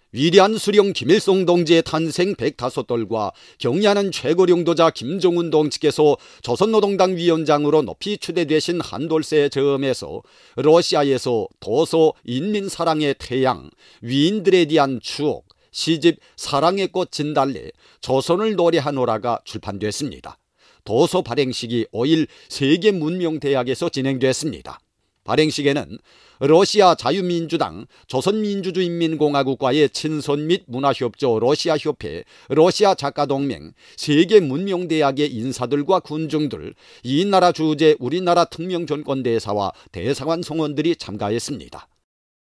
위대한 수령 김일성 동지의 탄생 105돌과 경의하는 최고領導자 김정은 동지께서 조선노동당 위원장으로 높이 추대되신 한돌세 점에서 러시아에서 도서 인민사랑의 태양, 위인들에 대한 추억, 시집 사랑의 꽃 진달래, 조선을 노래하노라가 출판됐습니다. 도서 발행식이 5일 세계문명대학에서 진행됐습니다. 발행식에는 러시아 자유민주당, 조선민주주의인민공화국과의 친선 및 문화협조 러시아협회, 러시아 작가동맹, 세계문명대학의 인사들과 군중들, 이 나라 주재 우리나라 특명전권대사와 대사관 성원들이 참가했습니다.